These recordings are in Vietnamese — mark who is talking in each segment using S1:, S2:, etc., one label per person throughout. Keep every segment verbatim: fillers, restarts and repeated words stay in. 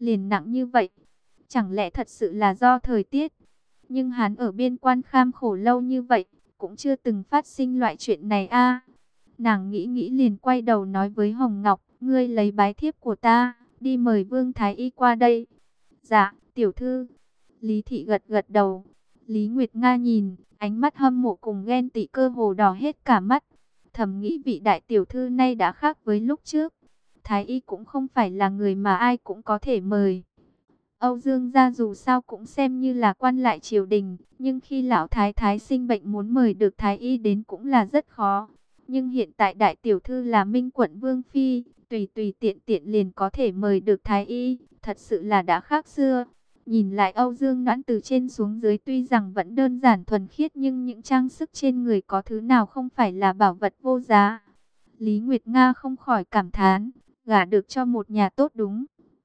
S1: liền nặng như vậy. Chẳng lẽ thật sự là do thời tiết? Nhưng hắn ở biên quan kham khổ lâu như vậy, cũng chưa từng phát sinh loại chuyện này a. Nàng nghĩ nghĩ liền quay đầu nói với Hồng Ngọc, ngươi lấy bái thiếp của ta, đi mời Vương Thái Y qua đây. Dạ, tiểu thư. Lý Thị gật gật đầu. Lý Nguyệt Nga nhìn, ánh mắt hâm mộ cùng ghen tị cơ hồ đỏ hết cả mắt. Thầm nghĩ vị đại tiểu thư nay đã khác với lúc trước. Thái Y cũng không phải là người mà ai cũng có thể mời. Âu Dương gia dù sao cũng xem như là quan lại triều đình, nhưng khi lão thái thái sinh bệnh muốn mời được Thái Y đến cũng là rất khó. Nhưng hiện tại đại tiểu thư là Minh quận Vương Phi, tùy tùy tiện tiện liền có thể mời được Thái Y, thật sự là đã khác xưa. Nhìn lại Âu Dương Noãn từ trên xuống dưới tuy rằng vẫn đơn giản thuần khiết nhưng những trang sức trên người có thứ nào không phải là bảo vật vô giá. Lý Nguyệt Nga không khỏi cảm thán, gả được cho một nhà tốt đúng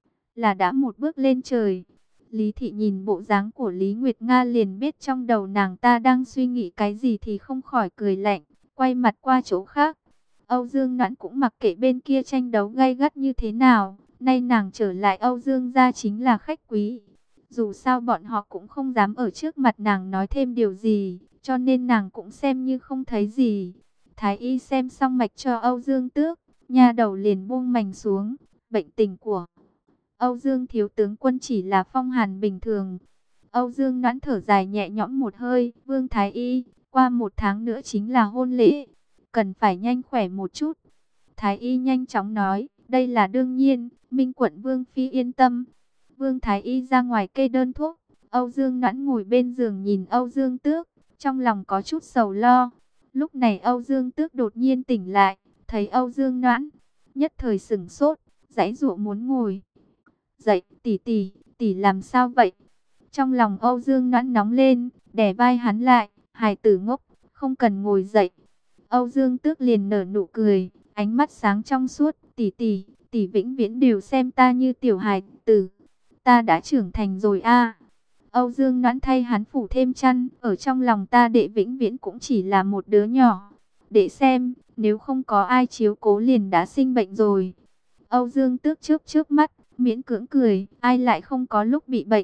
S1: là đã một bước lên trời. Lý Thị nhìn bộ dáng của Lý Nguyệt Nga liền biết trong đầu nàng ta đang suy nghĩ cái gì thì không khỏi cười lạnh, quay mặt qua chỗ khác. Âu Dương Noãn cũng mặc kệ bên kia tranh đấu gay gắt như thế nào, nay nàng trở lại Âu Dương gia chính là khách quý. Dù sao bọn họ cũng không dám ở trước mặt nàng nói thêm điều gì, cho nên nàng cũng xem như không thấy gì. Thái Y xem xong mạch cho Âu Dương Tước, nha đầu liền buông mành xuống, bệnh tình của Âu Dương thiếu tướng quân chỉ là phong hàn bình thường. Âu Dương Noãn thở dài nhẹ nhõm một hơi, Vương Thái Y, qua một tháng nữa chính là hôn lễ, cần phải nhanh khỏe một chút. Thái Y nhanh chóng nói, đây là đương nhiên, Minh quận Vương Phi yên tâm. Vương Thái Y ra ngoài kê đơn thuốc, Âu Dương Noãn ngồi bên giường nhìn Âu Dương Tước, trong lòng có chút sầu lo. Lúc này Âu Dương Tước đột nhiên tỉnh lại, thấy Âu Dương Noãn, nhất thời sửng sốt, giãy giụa muốn ngồi dậy. Tỷ tỷ, tỷ làm sao vậy? Trong lòng Âu Dương Noãn nóng lên, đè vai hắn lại, hài tử ngốc, không cần ngồi dậy. Âu Dương Tước liền nở nụ cười, ánh mắt sáng trong suốt, tỷ tỷ, tỷ vĩnh viễn đều xem ta như tiểu hài tử. Ta đã trưởng thành rồi a. Âu Dương Noãn thay hắn phủ thêm chăn, ở trong lòng ta đệ vĩnh viễn cũng chỉ là một đứa nhỏ. Đệ xem, nếu không có ai chiếu cố liền đã sinh bệnh rồi. Âu Dương Tước chớp chớp mắt, miễn cưỡng cười, ai lại không có lúc bị bệnh.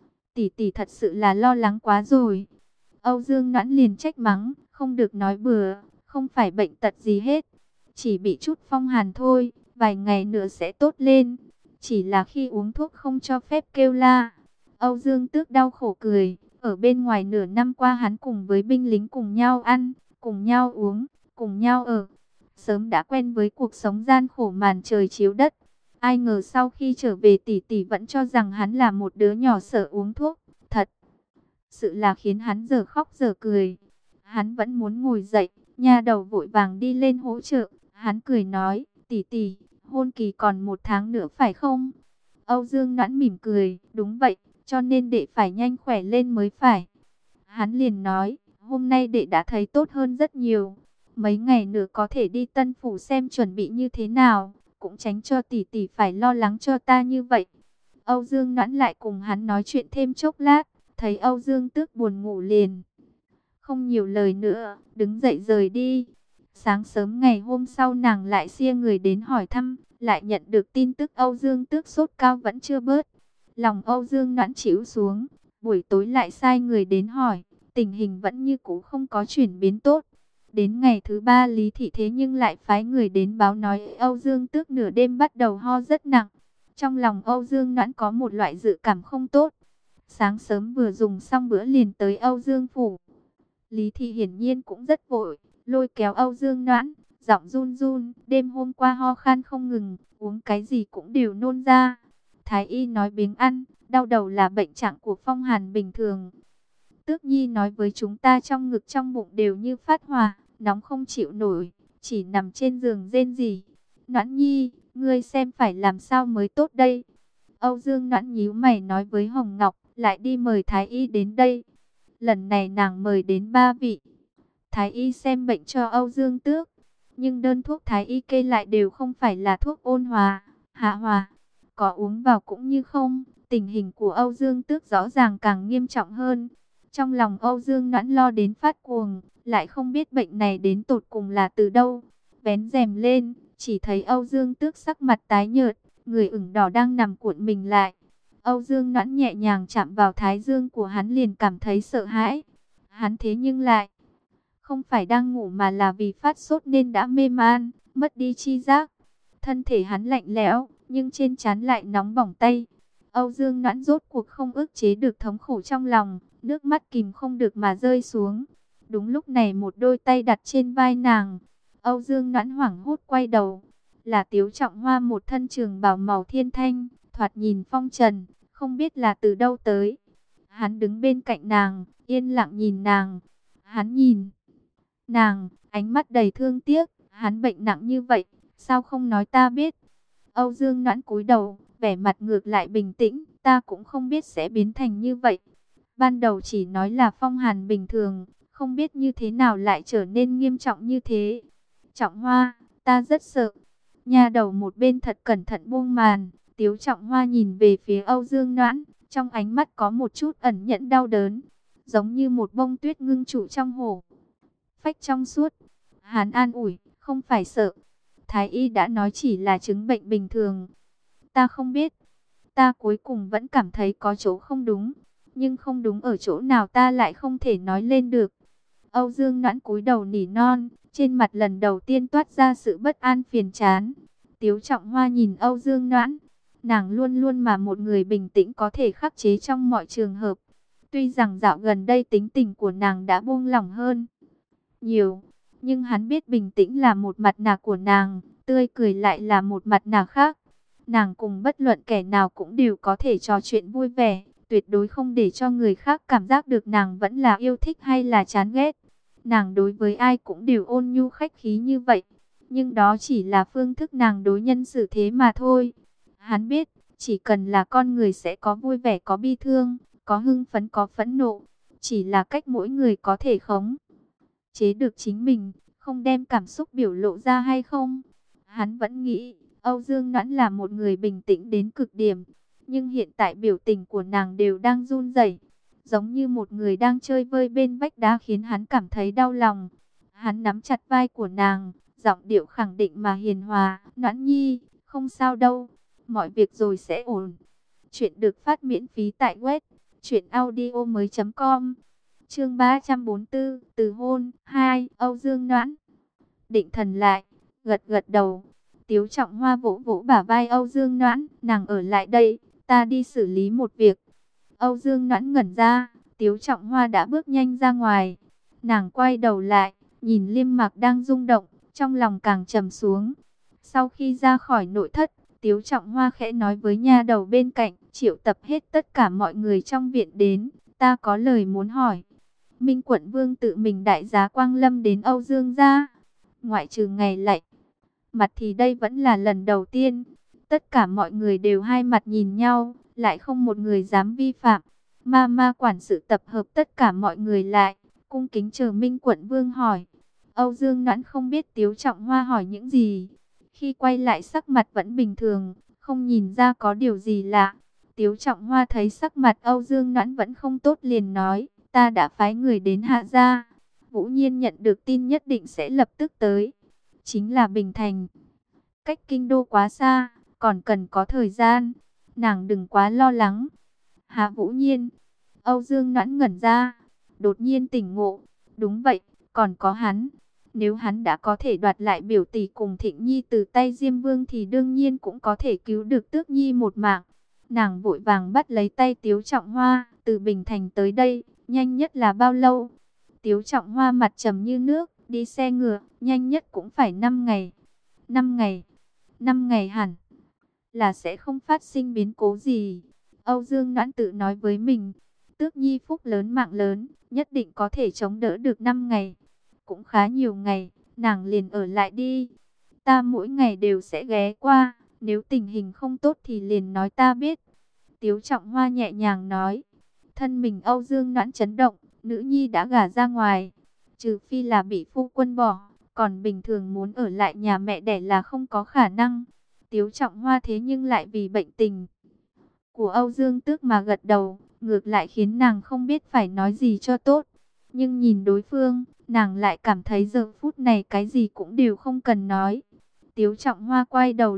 S1: Tỷ tỷ thật sự là lo lắng quá rồi. Âu Dương Noãn liền trách mắng, không được nói bừa, không phải bệnh tật gì hết. Chỉ bị chút phong hàn thôi, vài ngày nữa sẽ tốt lên. Chỉ là khi uống thuốc không cho phép kêu la. Âu Dương Tước đau khổ cười, ở bên ngoài nửa năm qua hắn cùng với binh lính cùng nhau ăn, cùng nhau uống, cùng nhau ở. Sớm đã quen với cuộc sống gian khổ màn trời chiếu đất. Ai ngờ sau khi trở về tỷ tỷ vẫn cho rằng hắn là một đứa nhỏ sợ uống thuốc. Thật sự là khiến hắn giờ khóc giờ cười. Hắn vẫn muốn ngồi dậy, nha đầu vội vàng đi lên hỗ trợ. Hắn cười nói, tỷ tỷ, hôn kỳ còn một tháng nữa phải không? Âu Dương Noãn mỉm cười, đúng vậy, cho nên đệ phải nhanh khỏe lên mới phải. Hắn liền nói, hôm nay đệ đã thấy tốt hơn rất nhiều. Mấy ngày nữa có thể đi Tân Phủ xem chuẩn bị như thế nào, cũng tránh cho tỷ tỷ phải lo lắng cho ta như vậy. Âu Dương Noãn lại cùng hắn nói chuyện thêm chốc lát, thấy Âu Dương Tước buồn ngủ liền. Không nhiều lời nữa, đứng dậy rời đi. Sáng sớm ngày hôm sau nàng lại xia người đến hỏi thăm, lại nhận được tin tức Âu Dương Tước sốt cao vẫn chưa bớt. Lòng Âu Dương Noãn chịu xuống, buổi tối lại sai người đến hỏi, tình hình vẫn như cũ không có chuyển biến tốt. Đến ngày thứ ba Lý Thị thế nhưng lại phái người đến báo nói Âu Dương Tước nửa đêm bắt đầu ho rất nặng. Trong lòng Âu Dương Noãn có một loại dự cảm không tốt. Sáng sớm vừa dùng xong bữa liền tới Âu Dương Phủ. Lý Thị hiển nhiên cũng rất vội, lôi kéo Âu Dương Noãn, giọng run run, đêm hôm qua ho khan không ngừng, uống cái gì cũng đều nôn ra. Thái y nói biếng ăn, đau đầu là bệnh trạng của phong hàn bình thường. Tước Nhi nói với chúng ta trong ngực trong bụng đều như phát hỏa, nóng không chịu nổi, chỉ nằm trên giường rên rỉ. Noãn Nhi, ngươi xem phải làm sao mới tốt đây? Âu Dương Noãn nhíu mày nói với Hồng Ngọc, lại đi mời Thái y đến đây. Lần này nàng mời đến ba vị. Thái y xem bệnh cho Âu Dương Tước, nhưng đơn thuốc Thái y kê lại đều không phải là thuốc ôn hòa, hạ hòa. Có uống vào cũng như không, tình hình của Âu Dương Tước rõ ràng càng nghiêm trọng hơn. Trong lòng Âu Dương Noãn lo đến phát cuồng, lại không biết bệnh này đến tột cùng là từ đâu. Vén rèm lên, chỉ thấy Âu Dương Tước sắc mặt tái nhợt, người ửng đỏ đang nằm cuộn mình lại. Âu Dương Noãn nhẹ nhàng chạm vào thái dương của hắn liền cảm thấy sợ hãi. Hắn thế nhưng lại không phải đang ngủ mà là vì phát sốt nên đã mê man, mất đi chi giác. Thân thể hắn lạnh lẽo, nhưng trên trán lại nóng bỏng tay. Âu Dương Noãn rốt cuộc không ức chế được thống khổ trong lòng, nước mắt kìm không được mà rơi xuống. Đúng lúc này một đôi tay đặt trên vai nàng. Âu Dương Noãn hoảng hốt quay đầu. Là Tiếu Trọng Hoa, một thân trường bào màu thiên thanh, thoạt nhìn phong trần, không biết là từ đâu tới. Hắn đứng bên cạnh nàng, yên lặng nhìn nàng. Hắn nhìn nàng, ánh mắt đầy thương tiếc. Hắn bệnh nặng như vậy, sao không nói ta biết? Âu Dương Noãn cúi đầu, vẻ mặt ngược lại bình tĩnh. Ta cũng không biết sẽ biến thành như vậy. Ban đầu chỉ nói là phong hàn bình thường, không biết như thế nào lại trở nên nghiêm trọng như thế. Trọng Hoa, ta rất sợ. Nha đầu một bên thật cẩn thận buông màn. Tiếu Trọng Hoa nhìn về phía Âu Dương Noãn, trong ánh mắt có một chút ẩn nhẫn đau đớn, giống như một bông tuyết ngưng trụ trong hồ phách trong suốt. Hắn an ủi, không phải sợ. Thái y đã nói chỉ là chứng bệnh bình thường. Ta không biết. Ta cuối cùng vẫn cảm thấy có chỗ không đúng. Nhưng không đúng ở chỗ nào ta lại không thể nói lên được. Âu Dương Noãn cúi đầu nỉ non, trên mặt lần đầu tiên toát ra sự bất an phiền chán. Tiếu Trọng Hoa nhìn Âu Dương Noãn. Nàng luôn luôn mà một người bình tĩnh có thể khắc chế trong mọi trường hợp. Tuy rằng dạo gần đây tính tình của nàng đã buông lỏng hơn nhiều, nhưng hắn biết bình tĩnh là một mặt nạ của nàng, tươi cười lại là một mặt nạ khác. Nàng cùng bất luận kẻ nào cũng đều có thể trò chuyện vui vẻ, tuyệt đối không để cho người khác cảm giác được nàng vẫn là yêu thích hay là chán ghét. Nàng đối với ai cũng đều ôn nhu khách khí như vậy, nhưng đó chỉ là phương thức nàng đối nhân xử thế mà thôi. Hắn biết, chỉ cần là con người sẽ có vui vẻ, có bi thương, có hưng phấn, có phẫn nộ, chỉ là cách mỗi người có thể khống chế được chính mình, không đem cảm xúc biểu lộ ra hay không. Hắn vẫn nghĩ Âu Dương Noãn là một người bình tĩnh đến cực điểm, nhưng hiện tại biểu tình của nàng đều đang run rẩy, giống như một người đang chơi vơi bên vách đá, khiến hắn cảm thấy đau lòng. Hắn nắm chặt vai của nàng, giọng điệu khẳng định mà hiền hòa, Noãn nhi, không sao đâu, mọi việc rồi sẽ ổn. Chuyện được phát miễn phí tại web truyện audio mới chấm com. Chương ba trăm bốn mươi tư, từ hôn. Hai. Âu Dương Noãn định thần lại, gật gật đầu. Tiếu Trọng Hoa vỗ vỗ bả vai Âu Dương Noãn, nàng ở lại đây, ta đi xử lý một việc. Âu Dương Noãn ngẩn ra, Tiếu Trọng Hoa đã bước nhanh ra ngoài. Nàng quay đầu lại, nhìn Liêm Mạc đang rung động, trong lòng càng trầm xuống. Sau khi ra khỏi nội thất, Tiếu Trọng Hoa khẽ nói với nha đầu bên cạnh, triệu tập hết tất cả mọi người trong viện đến, ta có lời muốn hỏi. Minh Quận Vương tự mình đại giá quang lâm đến Âu Dương gia, ngoại trừ ngày lạy mặt thì đây vẫn là lần đầu tiên. Tất cả mọi người đều hai mặt nhìn nhau, lại không một người dám vi phạm. Ma ma quản sự tập hợp tất cả mọi người lại, cung kính chờ Minh Quận Vương hỏi. Âu Dương Noãn không biết Tiếu Trọng Hoa hỏi những gì. Khi quay lại sắc mặt vẫn bình thường, không nhìn ra có điều gì lạ. Tiếu Trọng Hoa thấy sắc mặt Âu Dương Noãn vẫn không tốt liền nói, ta đã phái người đến Hạ gia. Vũ Nhiên nhận được tin nhất định sẽ lập tức tới. Chính là Bình Thành, cách kinh đô quá xa, còn cần có thời gian. Nàng đừng quá lo lắng. Hạ Vũ Nhiên. Âu Dương Noãn ngẩn ra, đột nhiên tỉnh ngộ. Đúng vậy, còn có hắn. Nếu hắn đã có thể đoạt lại biểu tỷ cùng Thịnh Nhi từ tay Diêm Vương thì đương nhiên cũng có thể cứu được Tước Nhi một mạng. Nàng vội vàng bắt lấy tay Tiếu Trọng Hoa, từ Bình Thành tới đây, nhanh nhất là bao lâu? Tiếu Trọng Hoa mặt trầm như nước, đi xe ngựa, nhanh nhất cũng phải năm ngày. năm ngày, năm ngày hẳn là sẽ không phát sinh biến cố gì. Âu Dương Noãn tự nói với mình, Tước Nhi phúc lớn mạng lớn, nhất định có thể chống đỡ được năm ngày. Cũng khá nhiều ngày, nàng liền ở lại đi. Ta mỗi ngày đều sẽ ghé qua, nếu tình hình không tốt thì liền nói ta biết. Tiếu Trọng Hoa nhẹ nhàng nói. Thân mình Âu Dương Noãn chấn động, nữ nhi đã gả ra ngoài, trừ phi là bị phu quân bỏ, còn bình thường muốn ở lại nhà mẹ đẻ là không có khả năng. Tiếu Trọng Hoa thế nhưng lại vì bệnh tình của Âu Dương Tước mà gật đầu, ngược lại khiến nàng không biết phải nói gì cho tốt. Nhưng nhìn đối phương, nàng lại cảm thấy giờ phút này cái gì cũng đều không cần nói. Tiếu Trọng Hoa quay đầu lại,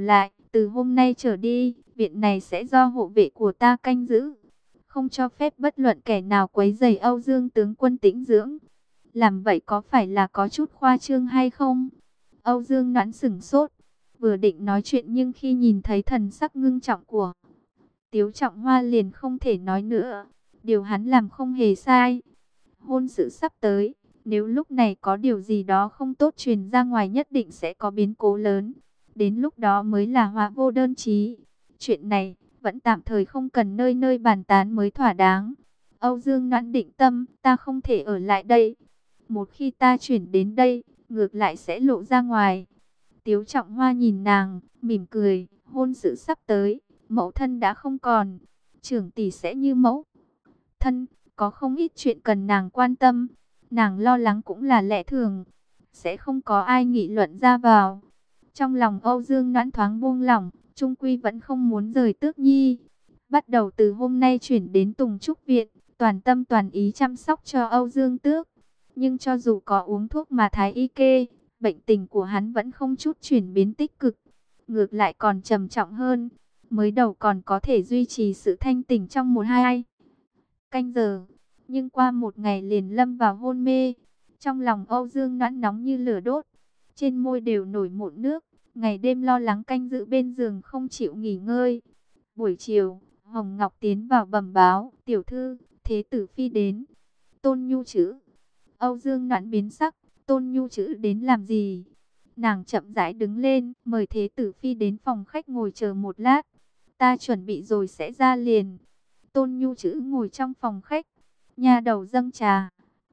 S1: Từ hôm nay trở đi, viện này sẽ do hộ vệ của ta canh giữ, không cho phép bất luận kẻ nào quấy rầy Âu Dương tướng quân tĩnh dưỡng. Làm vậy có phải là có chút khoa trương hay không? Âu Dương Noãn sửng sốt, vừa định nói chuyện nhưng khi nhìn thấy thần sắc ngưng trọng của Tiếu Trọng Hoa liền không thể nói nữa. Điều hắn làm không hề sai. Hôn sự sắp tới, nếu lúc này có điều gì đó không tốt truyền ra ngoài nhất định sẽ có biến cố lớn. Đến lúc đó mới là họa vô đơn chí. Chuyện này vẫn tạm thời không cần nơi nơi bàn tán mới thỏa đáng. Âu Dương Noãn định tâm, ta không thể ở lại đây. Một khi ta chuyển đến đây, ngược lại sẽ lộ ra ngoài. Tiếu Trọng Hoa nhìn nàng, mỉm cười, hôn sự sắp tới, mẫu thân đã không còn, trưởng tỷ sẽ như mẫu thân, có không ít chuyện cần nàng quan tâm, nàng lo lắng cũng là lẽ thường, sẽ không có ai nghị luận ra vào. Trong lòng Âu Dương Noãn thoáng buông lỏng, chung quy vẫn không muốn rời Tước Nhi. Bắt đầu từ hôm nay chuyển đến Tùng Trúc Viện, toàn tâm toàn ý chăm sóc cho Âu Dương Tước. Nhưng cho dù có uống thuốc mà thái y kê, bệnh tình của hắn vẫn không chút chuyển biến tích cực, ngược lại còn trầm trọng hơn. Mới đầu còn có thể duy trì sự thanh tỉnh trong một hai canh giờ, nhưng qua một ngày liền lâm vào hôn mê. Trong lòng Âu Dương Noãn nóng như lửa đốt, trên môi đều nổi mụn nước, ngày đêm lo lắng canh giữ bên giường không chịu nghỉ ngơi. Buổi chiều, Hồng Ngọc tiến vào bẩm báo, tiểu thư, thế tử phi đến. Tôn Nhu Trữ. Âu Dương Noãn biến sắc, Tôn Nhu Trữ đến làm gì? Nàng chậm rãi đứng lên, mời thế tử phi đến phòng khách ngồi chờ một lát. Ta chuẩn bị rồi sẽ ra liền. Tôn Nhu Trữ ngồi trong phòng khách, nha đầu dâng trà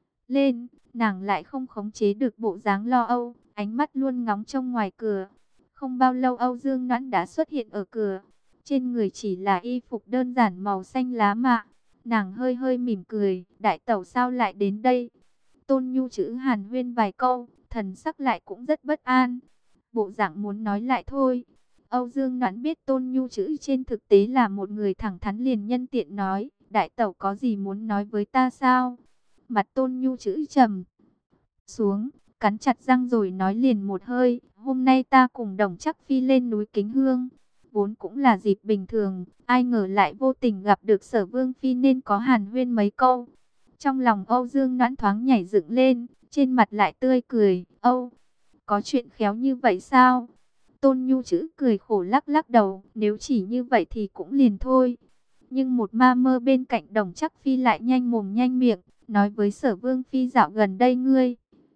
S1: lên, nàng lại không khống chế được bộ dáng lo âu, ánh mắt luôn ngóng trông ngoài cửa. Không bao lâu Âu Dương Noãn đã xuất hiện ở cửa, trên người chỉ là y phục đơn giản màu xanh lá mạ. Nàng hơi hơi mỉm cười, đại tẩu sao lại đến đây? Tôn Nhu Trữ hàn huyên vài câu, thần sắc lại cũng rất bất an, bộ dạng muốn nói lại thôi. Âu Dương Noãn biết Tôn Nhu Trữ trên thực tế là một người thẳng thắn, liền nhân tiện nói, đại tẩu có gì muốn nói với ta sao? Mặt Tôn Nhu Trữ trầm xuống, cắn chặt răng rồi nói liền một hơi, hôm nay ta cùng Đồng Trắc Phi lên núi Kính Hương, vốn cũng là dịp bình thường, ai ngờ lại vô tình gặp được Sở Vương Phi nên có hàn huyên mấy câu. Trong lòng Âu Dương Noãn thoáng nhảy dựng lên, trên mặt lại tươi cười, Âu, có chuyện khéo như vậy sao? Tôn Nhu Trữ cười khổ lắc lắc đầu, nếu chỉ như vậy thì cũng liền thôi. Nhưng một ma mơ bên cạnh Đồng Trắc Phi lại nhanh mồm nhanh miệng, nói với Sở Vương Phi dạo gần đây ngươi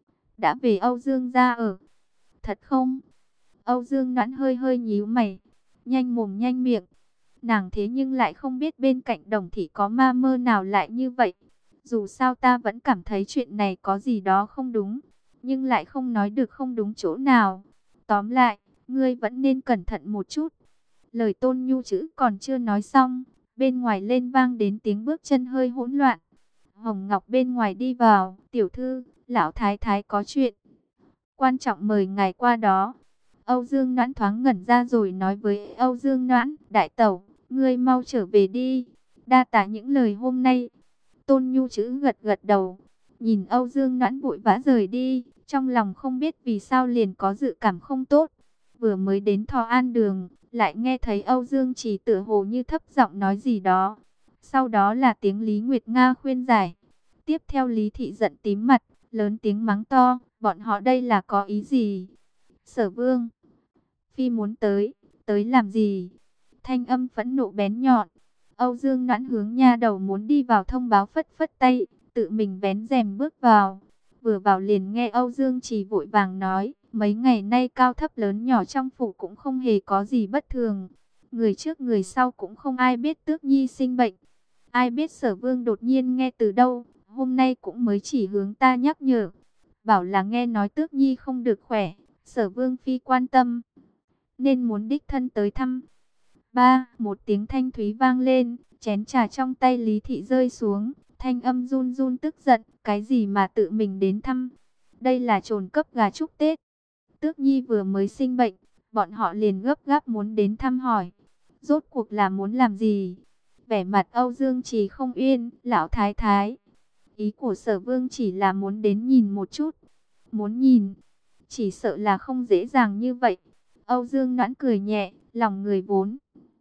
S1: đã về Âu Dương gia ở. Thật không? Âu Dương Noãn hơi hơi nhíu mày, nhanh mồm nhanh miệng. Nàng thế nhưng lại không biết bên cạnh Đồng thị có ma mơ nào lại như vậy. Dù sao ta vẫn cảm thấy chuyện này có gì đó không đúng, nhưng lại không nói được không đúng chỗ nào. Tóm lại, ngươi vẫn nên cẩn thận một chút. Lời Tôn Nhu Trữ còn chưa nói xong, bên ngoài lên vang đến tiếng bước chân hơi hỗn loạn. Hồng Ngọc bên ngoài đi vào, tiểu thư, lão thái thái có chuyện quan trọng mời ngài qua đó. Âu Dương Noãn thoáng ngẩn ra rồi nói với Âu Dương Noãn, đại tẩu, ngươi mau trở về đi, đa tạ những lời hôm nay. Tôn Nhu Trữ gật gật đầu, nhìn Âu Dương Noãn vội vã rời đi, trong lòng không biết vì sao liền có dự cảm không tốt. Vừa mới đến Thọ An Đường, lại nghe thấy Âu Dương Chỉ tựa hồ như thấp giọng nói gì đó. Sau đó là tiếng Lý Nguyệt Nga khuyên giải. Tiếp theo Lý Thị giận tím mặt, lớn tiếng mắng to, bọn họ đây là có ý gì? Sở Vương Phi muốn tới, tới làm gì? Thanh âm phẫn nộ bén nhọn. Âu Dương Noãn hướng nha đầu muốn đi vào thông báo phất phất tay, tự mình vén rèm bước vào. Vừa vào liền nghe Âu Dương Chỉ vội vàng nói, mấy ngày nay cao thấp lớn nhỏ trong phủ cũng không hề có gì bất thường. Người trước người sau cũng không ai biết Tước Nhi sinh bệnh. Ai biết Sở Vương đột nhiên nghe từ đâu, hôm nay cũng mới chỉ hướng ta nhắc nhở. Bảo là nghe nói Tước Nhi không được khỏe, Sở Vương Phi quan tâm, nên muốn đích thân tới thăm. Ba, một tiếng thanh thúy vang lên, chén trà trong tay Lý Thị rơi xuống, thanh âm run run tức giận, cái gì mà tự mình đến thăm? Đây là trồn cấp gà chúc Tết. Tước Nhi vừa mới sinh bệnh, bọn họ liền gấp gáp muốn đến thăm hỏi. Rốt cuộc là muốn làm gì? Vẻ mặt Âu Dương Trì không yên, lão thái thái. Ý của Sở Vương chỉ là muốn đến nhìn một chút. Muốn nhìn, chỉ sợ là không dễ dàng như vậy. Âu Dương Noãn cười nhẹ, Lòng người vốn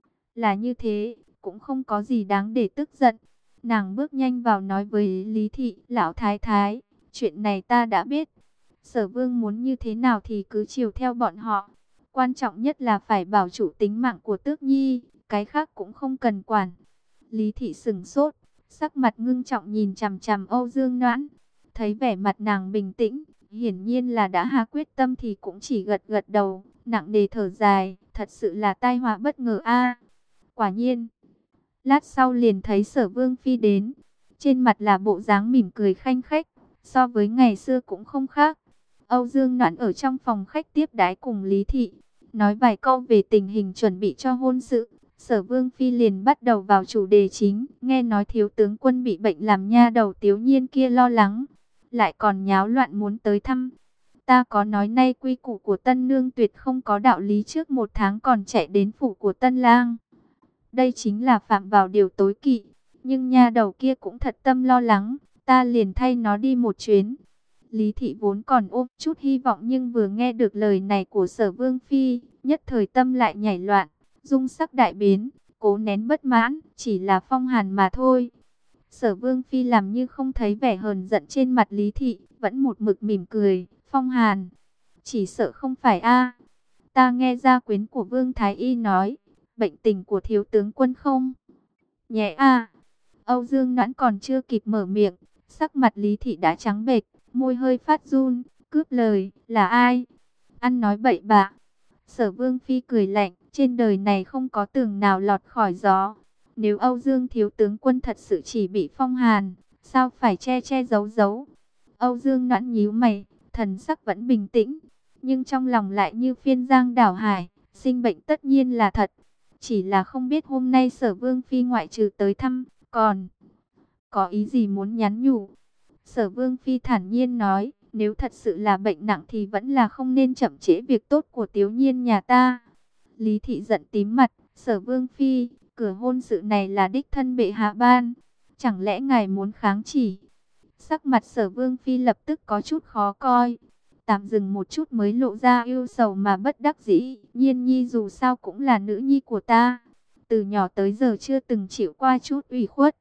S1: là như thế, cũng không có gì đáng để tức giận. Nàng bước nhanh vào nói với Lý Thị, lão thái thái, chuyện này ta đã biết. Sở Vương muốn như thế nào thì cứ chiều theo bọn họ. Quan trọng nhất là phải bảo chủ tính mạng của Tước Nhi, cái khác cũng không cần quản. Lý Thị sững sốt, sắc mặt ngưng trọng nhìn chằm chằm Âu Dương Noãn. Thấy vẻ mặt nàng bình tĩnh, hiển nhiên là đã hạ quyết tâm thì cũng chỉ gật gật đầu, nặng nề thở dài, thật sự là tai họa bất ngờ a. Quả nhiên, lát sau liền thấy Sở Vương phi đến, trên mặt là bộ dáng mỉm cười khanh khách, so với ngày xưa cũng không khác. Âu Dương Noãn ở trong phòng khách tiếp đái cùng Lý Thị, nói vài câu về tình hình chuẩn bị cho hôn sự. Sở Vương phi liền bắt đầu vào chủ đề chính, nghe nói thiếu tướng quân bị bệnh làm nha đầu Tiếu Nhiên kia lo lắng, lại còn nháo loạn muốn tới thăm. Ta có nói nay quy củ của Tân Nương tuyệt không có đạo lý trước một tháng còn chạy đến phủ của Tân Lang. Đây chính là phạm vào điều tối kỵ, nhưng nha đầu kia cũng thật tâm lo lắng, ta liền thay nó đi một chuyến. Lý Thị vốn còn ôm chút hy vọng nhưng vừa nghe được lời này của Sở Vương phi, nhất thời tâm lại nhảy loạn, dung sắc đại biến, cố nén bất mãn, chỉ là phong hàn mà thôi. Sở Vương phi làm như không thấy vẻ hờn giận trên mặt Lý Thị, vẫn một mực mỉm cười, phong hàn, chỉ sợ không phải a. Ta nghe gia quyến của Vương Thái Y nói, bệnh tình của thiếu tướng quân không nhẹ a. Âu Dương Noãn còn chưa kịp mở miệng, sắc mặt Lý Thị đã trắng bệch, môi hơi phát run, cướp lời, là ai? Ăn nói bậy bạ. Sở Vương phi cười lạnh, trên đời này không có tường nào lọt khỏi gió. Nếu Âu Dương thiếu tướng quân thật sự chỉ bị phong hàn, sao phải che che giấu giấu? Âu Dương Noãn nhíu mày, thần sắc vẫn bình tĩnh, nhưng trong lòng lại như phiên giang đảo hải, sinh bệnh tất nhiên là thật. Chỉ là không biết hôm nay Sở Vương phi ngoại trừ tới thăm, còn có ý gì muốn nhắn nhủ. Sở Vương phi thản nhiên nói, nếu thật sự là bệnh nặng thì vẫn là không nên chậm trễ việc tốt của Tiếu Nhiên nhà ta. Lý Thị giận tím mặt, Sở Vương phi, cửa hôn sự này là đích thân bệ hạ ban, chẳng lẽ ngài muốn kháng chỉ? Sắc mặt Sở Vương phi lập tức có chút khó coi, tạm dừng một chút mới lộ ra ưu sầu mà bất đắc dĩ. Nhiên nhi dù sao cũng là nữ nhi của ta, từ nhỏ tới giờ chưa từng chịu qua chút ủy khuất.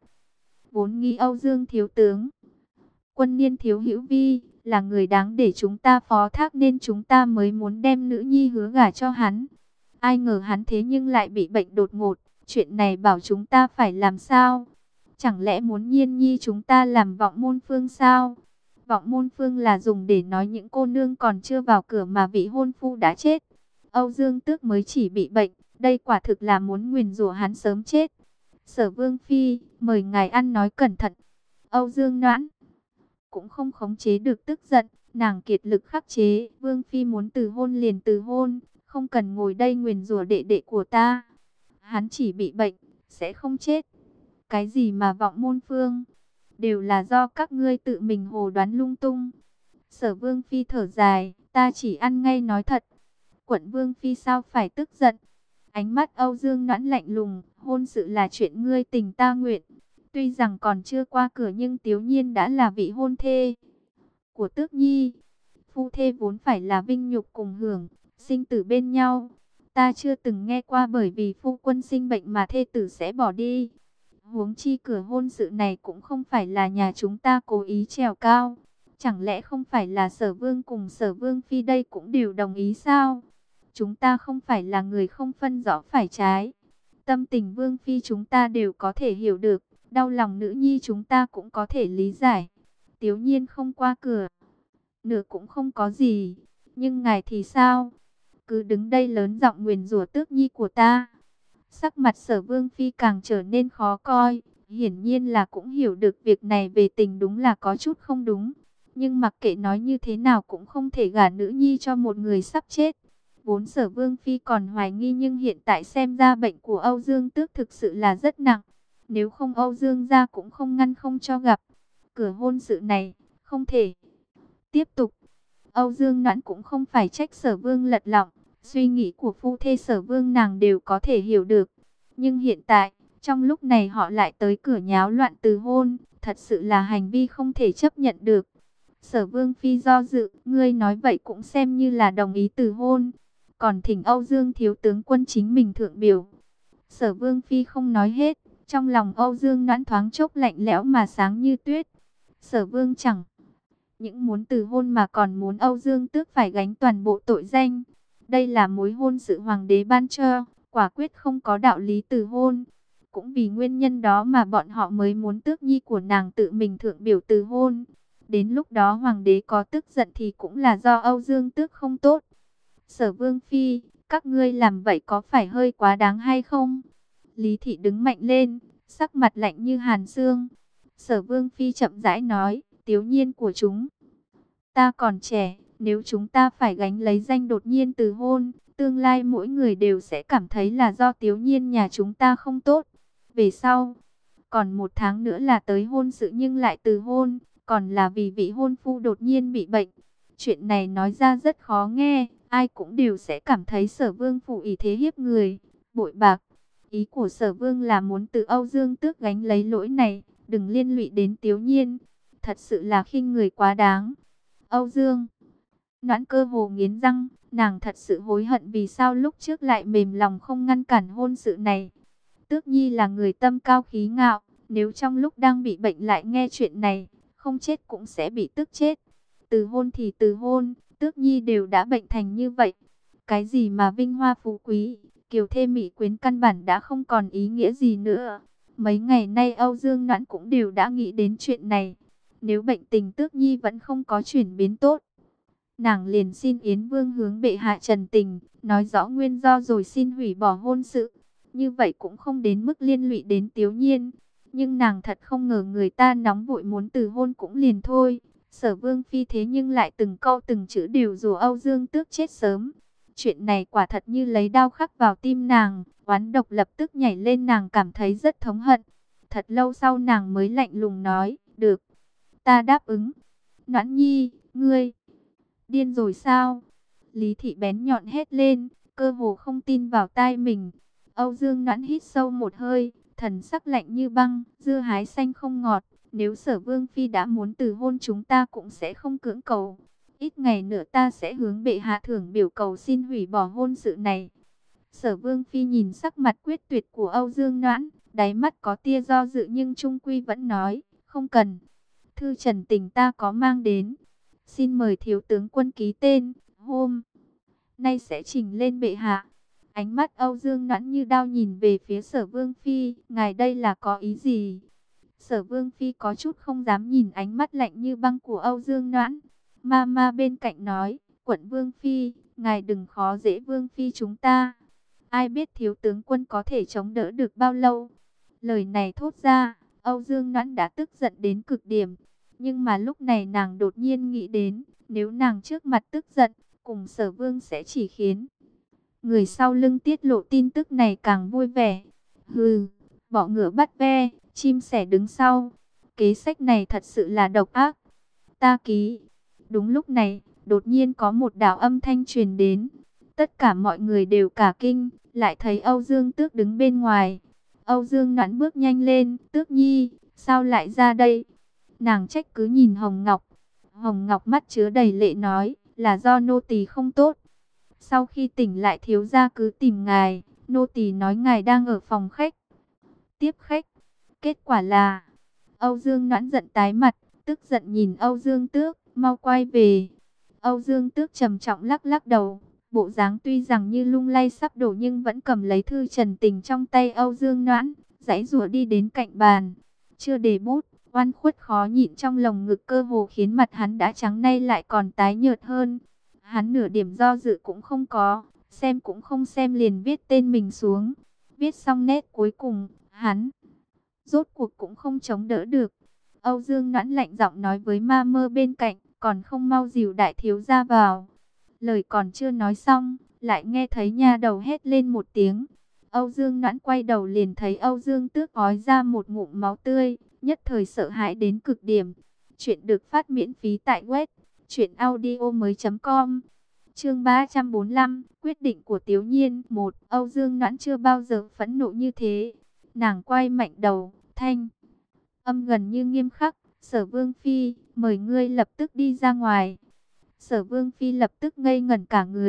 S1: Vốn nghĩ Âu Dương thiếu tướng quân niên thiếu hữu vi là người đáng để chúng ta phó thác nên chúng ta mới muốn đem nữ nhi hứa gả cho hắn. Ai ngờ hắn thế nhưng lại bị bệnh đột ngột, chuyện này bảo chúng ta phải làm sao? Chẳng lẽ muốn Nhiên nhi chúng ta làm vọng môn phương sao? Vọng môn phương là dùng để nói những cô nương còn chưa vào cửa mà vị hôn phu đã chết. Âu Dương Tước mới chỉ bị bệnh, đây quả thực là muốn nguyền rủa hắn sớm chết. Sở Vương phi, mời ngài ăn nói cẩn thận. Âu Dương Noãn cũng không khống chế được tức giận, nàng kiệt lực khắc chế. Vương phi muốn từ hôn liền từ hôn, không cần ngồi đây nguyền rủa đệ đệ của ta. Hắn chỉ bị bệnh, sẽ không chết. Cái gì mà vọng môn phương, đều là do các ngươi tự mình hồ đoán lung tung. Sở Vương phi thở dài, ta chỉ ăn ngay nói thật. Quận Vương phi sao phải tức giận? Ánh mắt Âu Dương Noãn lạnh lùng, hôn sự là chuyện ngươi tình ta nguyện. Tuy rằng còn chưa qua cửa nhưng Tiếu Nhiên đã là vị hôn thê của Tước Nhi. Phu thê vốn phải là vinh nhục cùng hưởng, sinh tử bên nhau. Ta chưa từng nghe qua bởi vì phu quân sinh bệnh mà thê tử sẽ bỏ đi. Huống chi cửa hôn sự này cũng không phải là nhà chúng ta cố ý trèo cao. Chẳng lẽ không phải là Sở Vương cùng Sở Vương phi đây cũng đều đồng ý sao? Chúng ta không phải là người không phân rõ phải trái. Tâm tình Vương phi chúng ta đều có thể hiểu được, đau lòng nữ nhi chúng ta cũng có thể lý giải. Tiếu Nhiên không qua cửa, nửa cũng không có gì. Nhưng ngài thì sao? Cứ đứng đây lớn giọng nguyền rủa Tước Nhi của ta. Sắc mặt Sở Vương phi càng trở nên khó coi, hiển nhiên là cũng hiểu được việc này về tình đúng là có chút không đúng. Nhưng mặc kệ nói như thế nào cũng không thể gả nữ nhi cho một người sắp chết. Vốn Sở Vương phi còn hoài nghi nhưng hiện tại xem ra bệnh của Âu Dương Tước thực sự là rất nặng. Nếu không Âu Dương gia cũng không ngăn không cho gặp. Cửa hôn sự này không thể tiếp tục. Âu Dương Noãn cũng không phải trách Sở Vương lật lọng, suy nghĩ của phu thê Sở Vương nàng đều có thể hiểu được. Nhưng hiện tại, trong lúc này họ lại tới cửa nháo loạn từ hôn, thật sự là hành vi không thể chấp nhận được. Sở Vương phi do dự, ngươi nói vậy cũng xem như là đồng ý từ hôn. còn thỉnh Âu Dương thiếu tướng quân chính mình thượng biểu. Sở Vương Phi không nói hết, trong lòng Âu Dương Noãn thoáng chốc lạnh lẽo mà sáng như tuyết. Sở Vương chẳng những muốn từ hôn mà còn muốn Âu Dương Tước phải gánh toàn bộ tội danh. Đây là mối hôn sự hoàng đế ban cho, quả quyết không có đạo lý từ hôn. Cũng vì nguyên nhân đó mà bọn họ mới muốn Tước Nhi của nàng tự mình thượng biểu từ hôn. Đến lúc đó hoàng đế có tức giận thì cũng là do Âu Dương Tước không tốt. Sở Vương Phi, các ngươi làm vậy có phải hơi quá đáng hay không? Lý Thị đứng mạnh lên, sắc mặt lạnh như hàn xương. Sở Vương Phi chậm rãi nói, Tiếu Nhiên của chúng ta còn trẻ, nếu chúng ta phải gánh lấy danh đột nhiên từ hôn, tương lai mỗi người đều sẽ cảm thấy là do Tiếu Nhiên nhà chúng ta không tốt. Về sau, còn một tháng nữa là tới hôn sự nhưng lại từ hôn, còn là vì vị hôn phu đột nhiên bị bệnh. Chuyện này nói ra rất khó nghe, ai cũng đều sẽ cảm thấy Sở Vương phủ ỷ thế hiếp người, bội bạc. Ý của Sở Vương là muốn từ Âu Dương Tước gánh lấy lỗi này, đừng liên lụy đến Tiếu Nhiên. Thật sự là khinh người quá đáng. Âu Dương Noãn cơ hồ nghiến răng, nàng thật sự hối hận vì sao lúc trước lại mềm lòng không ngăn cản hôn sự này. Tước Nhi là người tâm cao khí ngạo, nếu trong lúc đang bị bệnh lại nghe chuyện này, không chết cũng sẽ bị tức chết. Từ hôn thì từ hôn, Tước Nhi đều đã bệnh thành như vậy. Cái gì mà vinh hoa phú quý, kiều thê mỹ quyến căn bản đã không còn ý nghĩa gì nữa. Mấy ngày nay Âu Dương Noãn cũng đều đã nghĩ đến chuyện này. Nếu bệnh tình Tước Nhi vẫn không có chuyển biến tốt, nàng liền xin Yến Vương hướng bệ hạ trần tình, nói rõ nguyên do rồi xin hủy bỏ hôn sự. Như vậy cũng không đến mức liên lụy đến Tiếu Nhiên. Nhưng nàng thật không ngờ người ta nóng vội muốn từ hôn cũng liền thôi. Sở Vương Phi thế nhưng lại từng câu từng chữ đều rủa Âu Dương Tước chết sớm. Chuyện này quả thật như lấy đao khắc vào tim nàng, oán độc lập tức nhảy lên, nàng cảm thấy rất thống hận. Thật lâu sau nàng mới lạnh lùng nói, được, ta đáp ứng. Noãn Nhi, ngươi điên rồi sao? Lý Thị bén nhọn hét lên, cơ hồ không tin vào tai mình. Âu Dương Noãn hít sâu một hơi, thần sắc lạnh như băng, dưa hái xanh không ngọt. Nếu Sở Vương Phi đã muốn từ hôn chúng ta cũng sẽ không cưỡng cầu. Ít ngày nữa ta sẽ hướng bệ hạ thưởng biểu cầu xin hủy bỏ hôn sự này. Sở Vương Phi nhìn sắc mặt quyết tuyệt của Âu Dương Noãn, đáy mắt có tia do dự nhưng trung quy vẫn nói, không cần. Thư trần tình ta có mang đến. Xin mời thiếu tướng quân ký tên, hôm nay sẽ trình lên bệ hạ. Ánh mắt Âu Dương Noãn như đao nhìn về phía Sở Vương Phi, ngài đây là có ý gì? Sở Vương Phi có chút không dám nhìn ánh mắt lạnh như băng của Âu Dương Noãn. Ma ma bên cạnh nói, quận Vương Phi, ngài đừng khó dễ Vương Phi chúng ta. Ai biết thiếu tướng quân có thể chống đỡ được bao lâu? Lời này thốt ra, Âu Dương Noãn đã tức giận đến cực điểm. Nhưng mà lúc này nàng đột nhiên nghĩ đến, nếu nàng trước mặt tức giận, cùng Sở Vương sẽ chỉ khiến người sau lưng tiết lộ tin tức này càng vui vẻ. Hừ, bỏ ngựa bắt ve, chim sẻ đứng sau. Kế sách này thật sự là độc ác. Ta ký. Đúng lúc này, đột nhiên có một đạo âm thanh truyền đến. Tất cả mọi người đều cả kinh, lại thấy Âu Dương Tước đứng bên ngoài. Âu Dương Noãn bước nhanh lên, Tước Nhi, sao lại ra đây? Nàng trách cứ nhìn Hồng Ngọc. Hồng Ngọc mắt chứa đầy lệ nói, là do nô tỳ không tốt. Sau khi tỉnh lại thiếu gia cứ tìm ngài, nô tỳ nói ngài đang ở phòng khách. Tiếp khách. Kết quả là, Âu Dương Noãn giận tái mặt, tức giận nhìn Âu Dương Tước, mau quay về. Âu Dương Tước trầm trọng lắc lắc đầu, bộ dáng tuy rằng như lung lay sắp đổ nhưng vẫn cầm lấy thư trần tình trong tay Âu Dương Noãn, giãy giụa đi đến cạnh bàn. Chưa để bút, oan khuất khó nhịn trong lồng ngực cơ hồ khiến mặt hắn đã trắng nay lại còn tái nhợt hơn. Hắn nửa điểm do dự cũng không có, xem cũng không xem liền viết tên mình xuống. Viết xong nét cuối cùng, hắn rốt cuộc cũng không chống đỡ được. Âu Dương Noãn lạnh giọng nói với ma mơ bên cạnh, còn không mau dìu đại thiếu gia vào. Lời còn chưa nói xong, lại nghe thấy nha đầu hét lên một tiếng. Âu Dương Noãn quay đầu liền thấy Âu Dương Tước ói ra một ngụm máu tươi, nhất thời sợ hãi đến cực điểm. Chuyện được phát miễn phí tại web truyện audio mới chấm com. Chương ba trăm bốn mươi lăm, quyết định của Tiếu Nhiên. Một, Âu Dương Noãn chưa bao giờ phẫn nộ như thế. Nàng quay mạnh đầu, thanh âm gần như nghiêm khắc, Sở Vương Phi, mời ngươi lập tức đi ra ngoài. Sở Vương Phi lập tức ngây ngẩn cả người,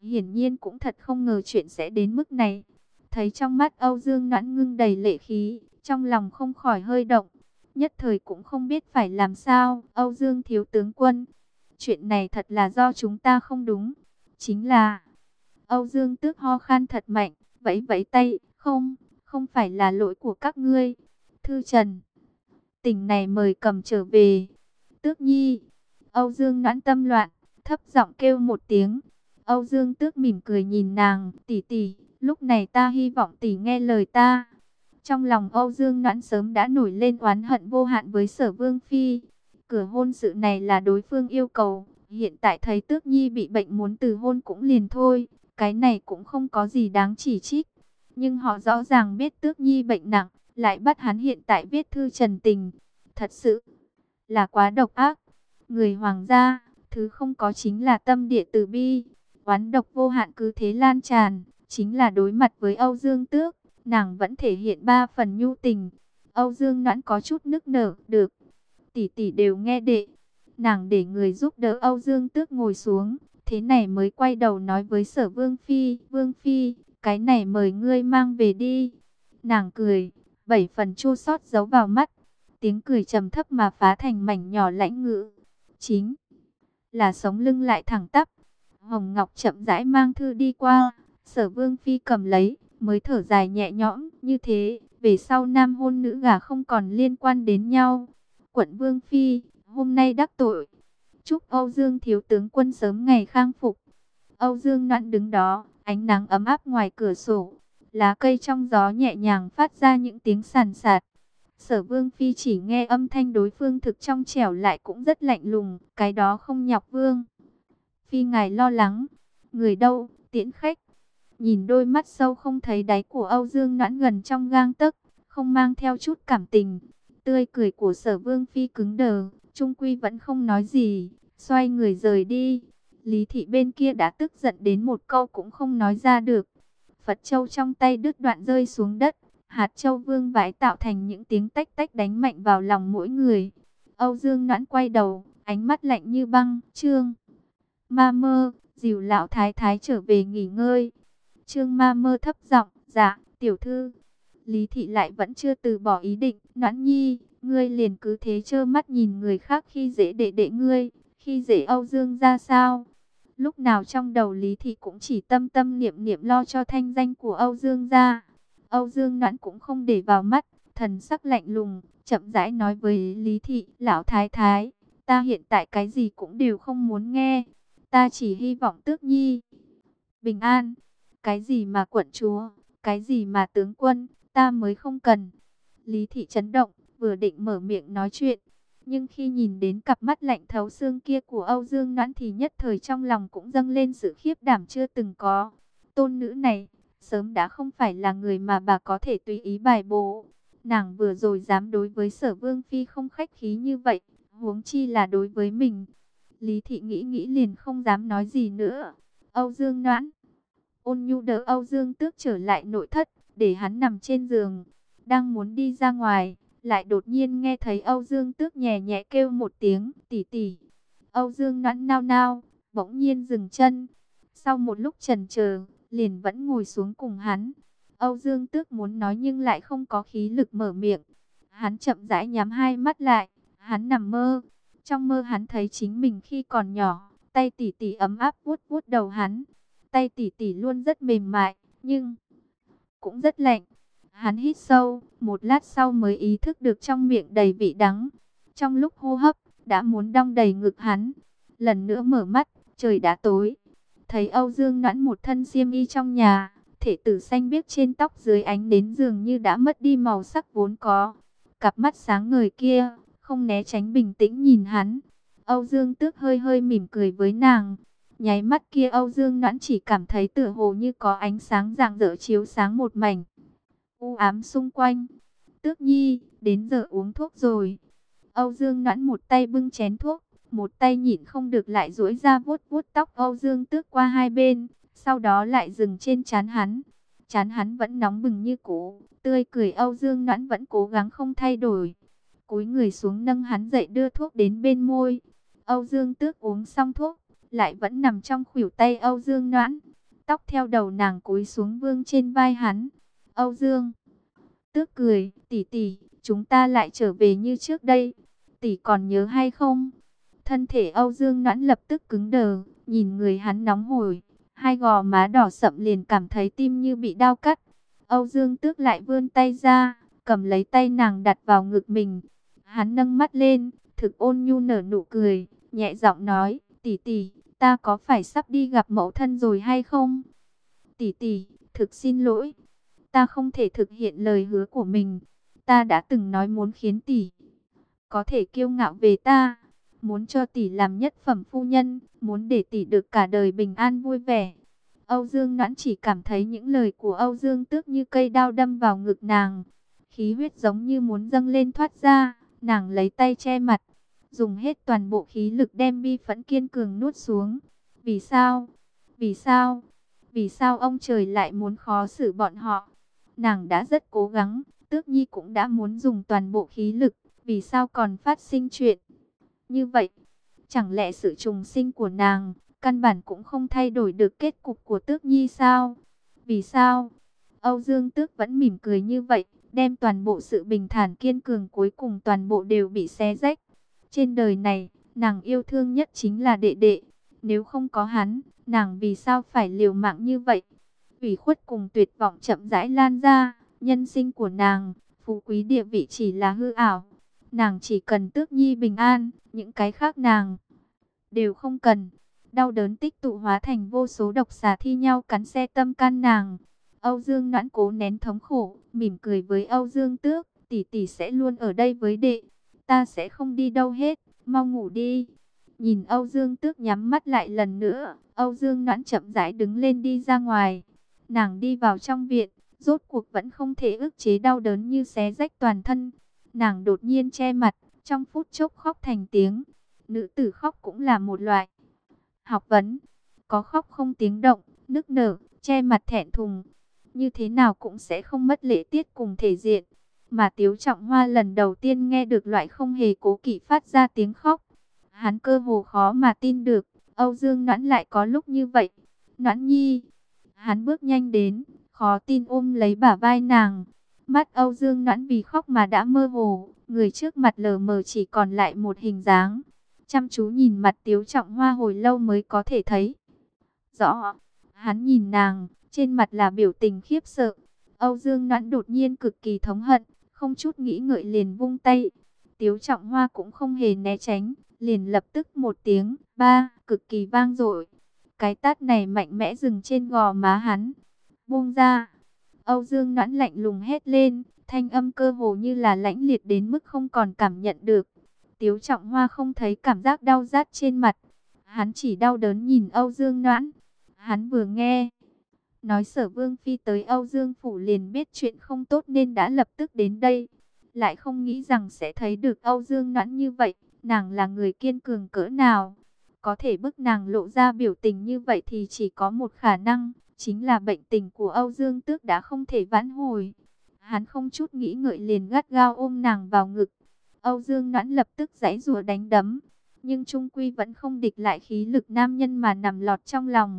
S1: Hiển nhiên cũng thật không ngờ chuyện sẽ đến mức này. Thấy trong mắt Âu Dương Noãn ngưng đầy lệ khí, trong lòng không khỏi hơi động. Nhất thời cũng không biết phải làm sao. Âu Dương thiếu tướng quân, chuyện này thật là do chúng ta không đúng. Chính là... Âu Dương Tước ho khan thật mạnh, vẫy vẫy tay, không, không phải là lỗi của các ngươi. Thư Trần, tỉnh này mời cầm trở về. Tước Nhi, Âu Dương Noãn tâm loạn, thấp giọng kêu một tiếng. Âu Dương Tước mỉm cười nhìn nàng, tỷ tỷ, lúc này ta hy vọng tỷ nghe lời ta. Trong lòng Âu Dương Noãn sớm đã nổi lên oán hận vô hạn với Sở Vương Phi. Cửa hôn sự này là đối phương yêu cầu, hiện tại thấy Tước Nhi bị bệnh muốn từ hôn cũng liền thôi. Cái này cũng không có gì đáng chỉ trích. Nhưng họ rõ ràng biết Tước Nhi bệnh nặng, lại bắt hắn hiện tại viết thư trần tình. Thật sự là quá độc ác. Người hoàng gia, thứ không có chính là tâm địa từ bi. Oán độc vô hạn cứ thế lan tràn. Chính là đối mặt với Âu Dương Tước, nàng vẫn thể hiện ba phần nhu tình. Âu Dương Noãn có chút nức nở, được. Tỷ tỷ đều nghe đệ. Nàng để người giúp đỡ Âu Dương Tước ngồi xuống. Thế này mới quay đầu nói với Sở Vương Phi, Vương Phi, cái này mời ngươi mang về đi. Nàng cười, bảy phần chua xót giấu vào mắt, tiếng cười trầm thấp mà phá thành mảnh nhỏ lãnh ngữ. Chính là sống lưng lại thẳng tắp. Hồng Ngọc chậm rãi mang thư đi qua, Sở Vương Phi cầm lấy, mới thở dài nhẹ nhõm, như thế, về sau nam hôn nữ gả không còn liên quan đến nhau. Quận Vương Phi, hôm nay đắc tội. Chúc Âu Dương thiếu tướng quân sớm ngày khang phục. Âu Dương Noãn đứng đó, ánh nắng ấm áp ngoài cửa sổ, lá cây trong gió nhẹ nhàng phát ra những tiếng sàn sạt. Sở Vương Phi chỉ nghe âm thanh đối phương thực trong trẻo lại cũng rất lạnh lùng, cái đó không nhọc Vương Phi ngài lo lắng. Người đâu, tiễn khách. Nhìn đôi mắt sâu không thấy đáy của Âu Dương Noãn gần trong gang tấc, không mang theo chút cảm tình. Tươi cười của Sở Vương Phi cứng đờ, trung quy vẫn không nói gì, xoay người rời đi. Lý thị bên kia đã tức giận đến một câu cũng không nói ra được. Phật châu trong tay đứt đoạn rơi xuống đất, hạt châu vương vãi tạo thành những tiếng tách tách đánh mạnh vào lòng mỗi người. Âu Dương Noãn quay đầu, ánh mắt lạnh như băng. Trương Ma Mơ, dìu lão thái thái trở về nghỉ ngơi. Trương Ma Mơ thấp giọng, dạ, tiểu thư. Lý thị lại vẫn chưa từ bỏ ý định. Noãn nhi, ngươi liền cứ thế trơ mắt nhìn người khác khi dễ đệ đệ ngươi, khi dễ Âu Dương ra sao? Lúc nào trong đầu Lý thị cũng chỉ tâm tâm niệm niệm lo cho thanh danh của Âu Dương gia. Âu Dương Noãn cũng không để vào mắt, thần sắc lạnh lùng, chậm rãi nói với Lý thị, lão thái thái, ta hiện tại cái gì cũng đều không muốn nghe, ta chỉ hy vọng Tước Nhi bình an. Cái gì mà quận chúa, cái gì mà tướng quân, ta mới không cần. Lý thị chấn động, vừa định mở miệng nói chuyện, nhưng khi nhìn đến cặp mắt lạnh thấu xương kia của Âu Dương Noãn thì nhất thời trong lòng cũng dâng lên sự khiếp đảm chưa từng có. Tôn nữ này, sớm đã không phải là người mà bà có thể tùy ý bài bố. Nàng vừa rồi dám đối với Sở Vương Phi không khách khí như vậy, huống chi là đối với mình. Lý thị nghĩ nghĩ liền không dám nói gì nữa. Âu Dương Noãn ôn nhu đỡ Âu Dương Tước trở lại nội thất, để hắn nằm trên giường. Đang muốn đi ra ngoài, lại đột nhiên nghe thấy Âu Dương Tước nhẹ nhẹ kêu một tiếng, tỷ tỷ. Âu Dương Noãn nao nao, bỗng nhiên dừng chân. Sau một lúc chần chờ, liền vẫn ngồi xuống cùng hắn. Âu Dương Tước muốn nói nhưng lại không có khí lực mở miệng. Hắn chậm rãi nhắm hai mắt lại, hắn nằm mơ. Trong mơ hắn thấy chính mình khi còn nhỏ, tay tỷ tỷ ấm áp vuốt vuốt đầu hắn. Tay tỷ tỷ luôn rất mềm mại, nhưng cũng rất lạnh. Hắn hít sâu, một lát sau mới ý thức được trong miệng đầy vị đắng. Trong lúc hô hấp, đã muốn đong đầy ngực hắn. Lần nữa mở mắt, trời đã tối. Thấy Âu Dương Noãn một thân xiêm y trong nhà, thể tử xanh biếc trên tóc dưới ánh đến dường như đã mất đi màu sắc vốn có. Cặp mắt sáng ngời kia, không né tránh bình tĩnh nhìn hắn. Âu Dương Tước hơi hơi mỉm cười với nàng. Nháy mắt kia Âu Dương Noãn chỉ cảm thấy tựa hồ như có ánh sáng rạng rỡ chiếu sáng một mảnh u ám xung quanh. Tước Nhi, đến giờ uống thuốc rồi. Âu Dương Noãn một tay bưng chén thuốc, một tay nhịn không được lại duỗi ra vuốt vuốt tóc Âu Dương Tước qua hai bên, sau đó lại dừng trên trán hắn. Trán hắn vẫn nóng bừng như cũ, tươi cười Âu Dương Noãn vẫn cố gắng không thay đổi. Cúi người xuống nâng hắn dậy đưa thuốc đến bên môi. Âu Dương Tước uống xong thuốc, lại vẫn nằm trong khuỷu tay Âu Dương Noãn. tóc theo đầu nàng cúi xuống vương trên vai hắn. Âu Dương Tước cười, tỷ tỷ, chúng ta lại trở về như trước đây, tỷ còn nhớ hay không? Thân thể Âu Dương Noãn lập tức cứng đờ, nhìn người hắn nóng hổi, hai gò má đỏ sậm liền cảm thấy tim như bị đao cắt. Âu Dương Tước lại vươn tay ra, cầm lấy tay nàng đặt vào ngực mình. Hắn nâng mắt lên, thực ôn nhu nở nụ cười, nhẹ giọng nói, tỷ tỷ, ta có phải sắp đi gặp mẫu thân rồi hay không? Tỷ tỷ, thực xin lỗi, ta không thể thực hiện lời hứa của mình. Ta đã từng nói muốn khiến tỷ có thể kiêu ngạo về ta, muốn cho tỷ làm nhất phẩm phu nhân, muốn để tỷ được cả đời bình an vui vẻ. Âu Dương Noãn chỉ cảm thấy những lời của Âu Dương Tước như cây đao đâm vào ngực nàng, khí huyết giống như muốn dâng lên thoát ra. Nàng lấy tay che mặt, dùng hết toàn bộ khí lực đem bi phẫn kiên cường nuốt xuống. Vì sao? Vì sao? Vì sao ông trời lại muốn khó xử bọn họ? Nàng đã rất cố gắng, Tước Nhi cũng đã muốn dùng toàn bộ khí lực, vì sao còn phát sinh chuyện như vậy? Chẳng lẽ sự trùng sinh của nàng căn bản cũng không thay đổi được kết cục của Tước Nhi sao? Vì sao? Âu Dương Tước vẫn mỉm cười như vậy, đem toàn bộ sự bình thản kiên cường cuối cùng toàn bộ đều bị xé rách. Trên đời này, nàng yêu thương nhất chính là đệ đệ. Nếu không có hắn, nàng vì sao phải liều mạng như vậy? Ủy khuất cùng tuyệt vọng chậm rãi lan ra, nhân sinh của nàng, phú quý địa vị chỉ là hư ảo. Nàng chỉ cần Tước Nhi bình an, những cái khác nàng đều không cần. Đau đớn tích tụ hóa thành vô số độc xà thi nhau cắn xé tâm can nàng. Âu Dương Noãn cố nén thống khổ, mỉm cười với Âu Dương Tước, tỷ tỷ sẽ luôn ở đây với đệ, ta sẽ không đi đâu hết, mau ngủ đi. Nhìn Âu Dương Tước nhắm mắt lại lần nữa, Âu Dương Noãn chậm rãi đứng lên đi ra ngoài. Nàng đi vào trong viện, rốt cuộc vẫn không thể ức chế đau đớn như xé rách toàn thân. Nàng đột nhiên che mặt, trong phút chốc khóc thành tiếng. Nữ tử khóc cũng là một loại học vấn, có khóc không tiếng động, nức nở, che mặt thẹn thùng, như thế nào cũng sẽ không mất lễ tiết cùng thể diện. Mà Tiếu Trọng Hoa lần đầu tiên nghe được loại không hề cố kỵ phát ra tiếng khóc. Hắn cơ hồ khó mà tin được, Âu Dương Noãn lại có lúc như vậy. Noãn Nhi, hắn bước nhanh đến, khó tin ôm lấy bả vai nàng. Mắt Âu Dương Noãn vì khóc mà đã mơ hồ, người trước mặt lờ mờ chỉ còn lại một hình dáng. Chăm chú nhìn mặt Tiếu Trọng Hoa hồi lâu mới có thể thấy rõ. Hắn nhìn nàng, trên mặt là biểu tình khiếp sợ. Âu Dương Noãn đột nhiên cực kỳ thống hận, không chút nghĩ ngợi liền vung tay. Tiếu Trọng Hoa cũng không hề né tránh, liền lập tức một tiếng ba cực kỳ vang dội. Cái tát này mạnh mẽ dừng trên gò má hắn. Buông ra. Âu Dương Noãn lạnh lùng hét lên, thanh âm cơ hồ như là lãnh liệt đến mức không còn cảm nhận được. Tiếu Trọng Hoa không thấy cảm giác đau rát trên mặt, hắn chỉ đau đớn nhìn Âu Dương Noãn. Hắn vừa nghe nói Sở Vương phi tới Âu Dương phủ liền biết chuyện không tốt nên đã lập tức đến đây, lại không nghĩ rằng sẽ thấy được Âu Dương Noãn như vậy. Nàng là người kiên cường cỡ nào, có thể bức nàng lộ ra biểu tình như vậy thì chỉ có một khả năng, chính là bệnh tình của Âu Dương Tước đã không thể vãn hồi. Hắn không chút nghĩ ngợi liền gắt gao ôm nàng vào ngực. Âu Dương Noãn lập tức giãy giụa đánh đấm, nhưng trung quy vẫn không địch lại khí lực nam nhân mà nằm lọt trong lòng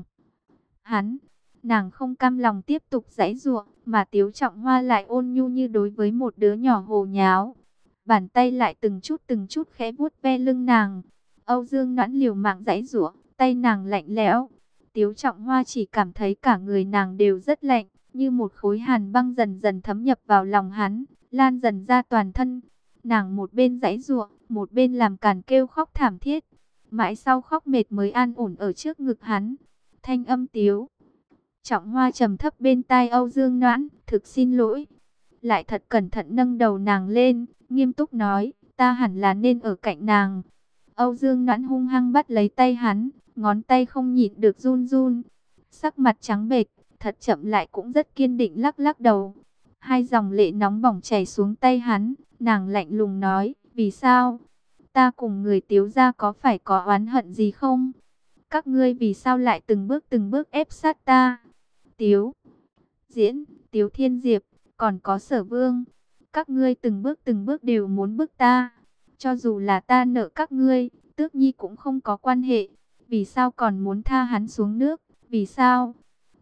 S1: hắn. Nàng không cam lòng tiếp tục giãy giụa, mà Tiếu Trọng Hoa lại ôn nhu như đối với một đứa nhỏ hồ nháo. Bàn tay lại từng chút từng chút khẽ vuốt ve lưng nàng. Âu Dương Noãn liều mạng giãy giụa, tay nàng lạnh lẽo. Tiếu Trọng Hoa chỉ cảm thấy cả người nàng đều rất lạnh, như một khối hàn băng dần dần thấm nhập vào lòng hắn, lan dần ra toàn thân. Nàng một bên giãy giụa, một bên làm càn kêu khóc thảm thiết. Mãi sau khóc mệt mới an ổn ở trước ngực hắn. Thanh âm Tiếu Trọng Hoa trầm thấp bên tai Âu Dương Noãn, thực xin lỗi. Lại thật cẩn thận nâng đầu nàng lên, nghiêm túc nói, ta hẳn là nên ở cạnh nàng. Âu Dương Noãn hung hăng bắt lấy tay hắn, ngón tay không nhịn được run run. Sắc mặt trắng bệch, thật chậm lại cũng rất kiên định lắc lắc đầu. Hai dòng lệ nóng bỏng chảy xuống tay hắn, nàng lạnh lùng nói, vì sao? Ta cùng người Tiếu gia có phải có oán hận gì không? Các ngươi vì sao lại từng bước từng bước ép sát ta? Tiếu Diễn, Tiếu Thiên Diệp, còn có Sở Vương, các ngươi từng bước từng bước đều muốn bức ta. Cho dù là ta nợ các ngươi, Tước Nhi cũng không có quan hệ. Vì sao còn muốn tha hắn xuống nước? Vì sao?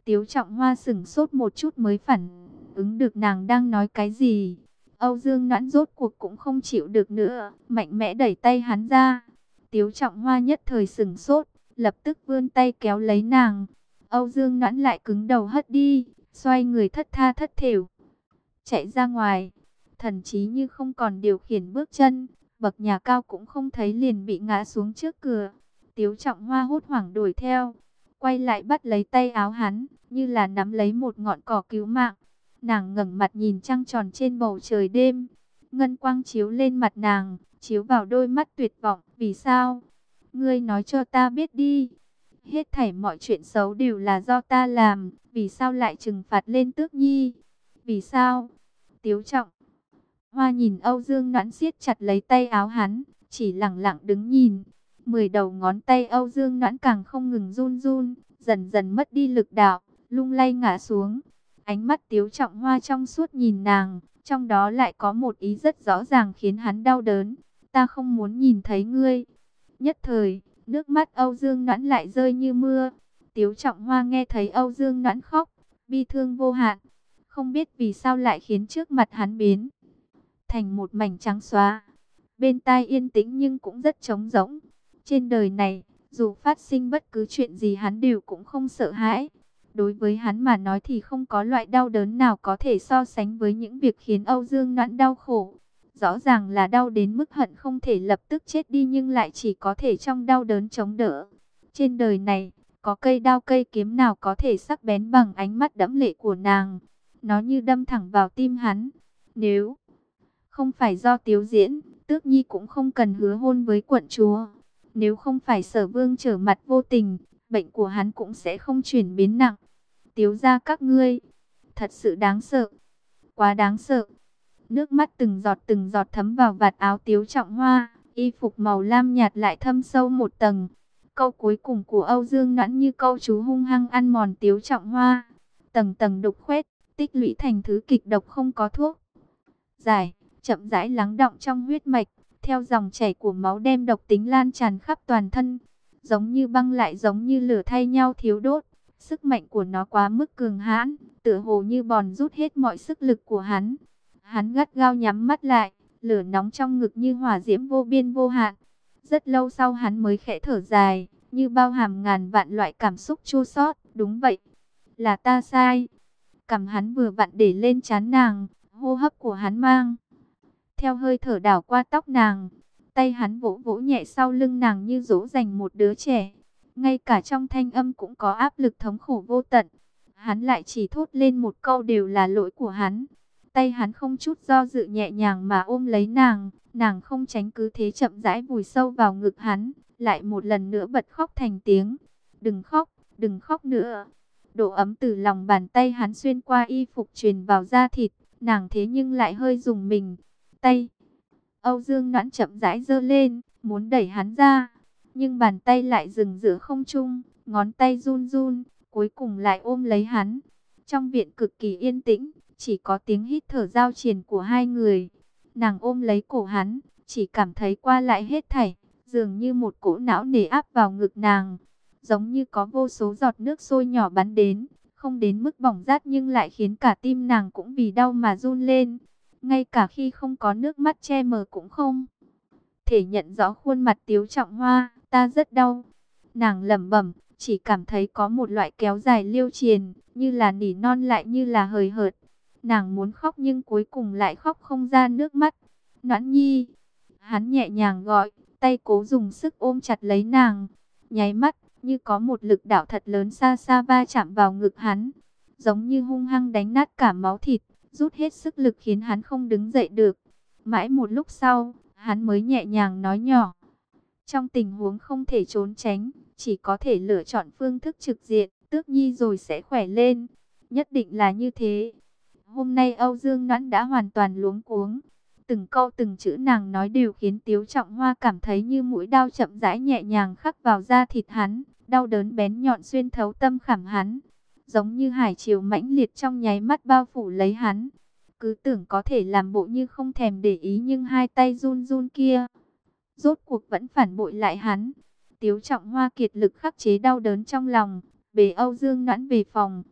S1: Tiếu Trọng Hoa sững sốt một chút mới phản ứng được nàng đang nói cái gì. Âu Dương Noãn rốt cuộc cũng không chịu được nữa, mạnh mẽ đẩy tay hắn ra. Tiếu Trọng Hoa nhất thời sững sốt, lập tức vươn tay kéo lấy nàng. Âu Dương Noãn lại cứng đầu hất đi, xoay người thất tha thất thểu chạy ra ngoài, thần trí như không còn điều khiển bước chân, bậc nhà cao cũng không thấy liền bị ngã xuống trước cửa. Tiếu Trọng Hoa hốt hoảng đuổi theo, quay lại bắt lấy tay áo hắn, như là nắm lấy một ngọn cỏ cứu mạng. Nàng ngẩng mặt nhìn trăng tròn trên bầu trời đêm, ngân quang chiếu lên mặt nàng, chiếu vào đôi mắt tuyệt vọng. Vì sao? Ngươi nói cho ta biết đi. Hết thảy mọi chuyện xấu đều là do ta làm, vì sao lại trừng phạt lên Tước Nhi? Vì sao? Tiếu Trọng Hoa nhìn Âu Dương Noãn siết chặt lấy tay áo hắn, chỉ lặng lặng đứng nhìn. Mười đầu ngón tay Âu Dương Noãn càng không ngừng run run, dần dần mất đi lực đạo, lung lay ngã xuống. Ánh mắt Tiếu Trọng Hoa trong suốt nhìn nàng, trong đó lại có một ý rất rõ ràng khiến hắn đau đớn. Ta không muốn nhìn thấy ngươi. Nhất thời, nước mắt Âu Dương Noãn lại rơi như mưa. Tiếu Trọng Hoa nghe thấy Âu Dương Noãn khóc, bi thương vô hạn. Không biết vì sao lại khiến trước mặt hắn biến thành một mảnh trắng xóa. Bên tai yên tĩnh nhưng cũng rất trống rỗng. Trên đời này, dù phát sinh bất cứ chuyện gì hắn đều cũng không sợ hãi. Đối với hắn mà nói thì không có loại đau đớn nào có thể so sánh với những việc khiến Âu Dương Noãn đau khổ. Rõ ràng là đau đến mức hận không thể lập tức chết đi nhưng lại chỉ có thể trong đau đớn chống đỡ. Trên đời này, có cây đao cây kiếm nào có thể sắc bén bằng ánh mắt đẫm lệ của nàng. Nó như đâm thẳng vào tim hắn. Nếu không phải do Tiếu Diễn, Tước Nhi cũng không cần hứa hôn với quận chúa. Nếu không phải Sở Vương trở mặt vô tình, bệnh của hắn cũng sẽ không chuyển biến nặng. Tiếu gia các ngươi, thật sự đáng sợ, quá đáng sợ. Nước mắt từng giọt từng giọt thấm vào vạt áo Tiếu Trọng Hoa, y phục màu lam nhạt lại thâm sâu một tầng. Câu cuối cùng của Âu Dương Noãn như câu chú hung hăng ăn mòn Tiếu Trọng Hoa, tầng tầng đục khoét, tích lũy thành thứ kịch độc không có thuốc giải, chậm rãi lắng đọng trong huyết mạch, theo dòng chảy của máu đem độc tính lan tràn khắp toàn thân, giống như băng lại giống như lửa thay nhau thiếu đốt. Sức mạnh của nó quá mức cường hãn, tựa hồ như bòn rút hết mọi sức lực của hắn. Hắn gắt gao nhắm mắt lại, lửa nóng trong ngực như hỏa diễm vô biên vô hạn. Rất lâu sau hắn mới khẽ thở dài, như bao hàm ngàn vạn loại cảm xúc chua xót. Đúng vậy, là ta sai. Cằm hắn vừa vặn để lên trán nàng, hô hấp của hắn mang theo hơi thở đảo qua tóc nàng. Tay hắn vỗ vỗ nhẹ sau lưng nàng như dỗ dành một đứa trẻ. Ngay cả trong thanh âm cũng có áp lực thống khổ vô tận. Hắn lại chỉ thốt lên một câu đều là lỗi của hắn. Tay hắn không chút do dự nhẹ nhàng mà ôm lấy nàng. Nàng không tránh cứ thế chậm rãi vùi sâu vào ngực hắn. Lại một lần nữa bật khóc thành tiếng. Đừng khóc, đừng khóc nữa. Độ ấm từ lòng bàn tay hắn xuyên qua y phục truyền vào da thịt. Nàng thế nhưng lại hơi rùng mình. Tay Âu Dương Noãn chậm rãi giơ lên, muốn đẩy hắn ra. Nhưng bàn tay lại dừng giữa không trung, ngón tay run run, cuối cùng lại ôm lấy hắn. Trong viện cực kỳ yên tĩnh, chỉ có tiếng hít thở giao triền của hai người. Nàng ôm lấy cổ hắn, chỉ cảm thấy qua lại hết thảy, dường như một cỗ não nề áp vào ngực nàng. Giống như có vô số giọt nước sôi nhỏ bắn đến, không đến mức bỏng rát nhưng lại khiến cả tim nàng cũng vì đau mà run lên. Ngay cả khi không có nước mắt che mờ cũng không thể nhận rõ khuôn mặt Tiếu Trọng Hoa. Ta rất đau. Nàng lẩm bẩm, chỉ cảm thấy có một loại kéo dài liêu triền, như là nỉ non lại như là hời hợt. Nàng muốn khóc nhưng cuối cùng lại khóc không ra nước mắt. Noãn Nhi. Hắn nhẹ nhàng gọi, tay cố dùng sức ôm chặt lấy nàng. Nháy mắt, như có một lực đạo thật lớn xa xa va chạm vào ngực hắn, giống như hung hăng đánh nát cả máu thịt, rút hết sức lực khiến hắn không đứng dậy được. Mãi một lúc sau, hắn mới nhẹ nhàng nói nhỏ. Trong tình huống không thể trốn tránh, chỉ có thể lựa chọn phương thức trực diện, Tước Nhi rồi sẽ khỏe lên. Nhất định là như thế. Hôm nay Âu Dương Noãn đã hoàn toàn luống cuống. Từng câu từng chữ nàng nói đều khiến Tiếu Trọng Hoa cảm thấy như mũi đao chậm rãi nhẹ nhàng khắc vào da thịt hắn. Đau đớn bén nhọn xuyên thấu tâm khảm hắn, giống như hải triều mãnh liệt trong nháy mắt bao phủ lấy hắn. Cứ tưởng có thể làm bộ như không thèm để ý nhưng hai tay run run kia, rốt cuộc vẫn phản bội lại hắn. Tiếu Trọng Hoa kiệt lực khắc chế đau đớn trong lòng, bế Âu Dương Noãn về phòng.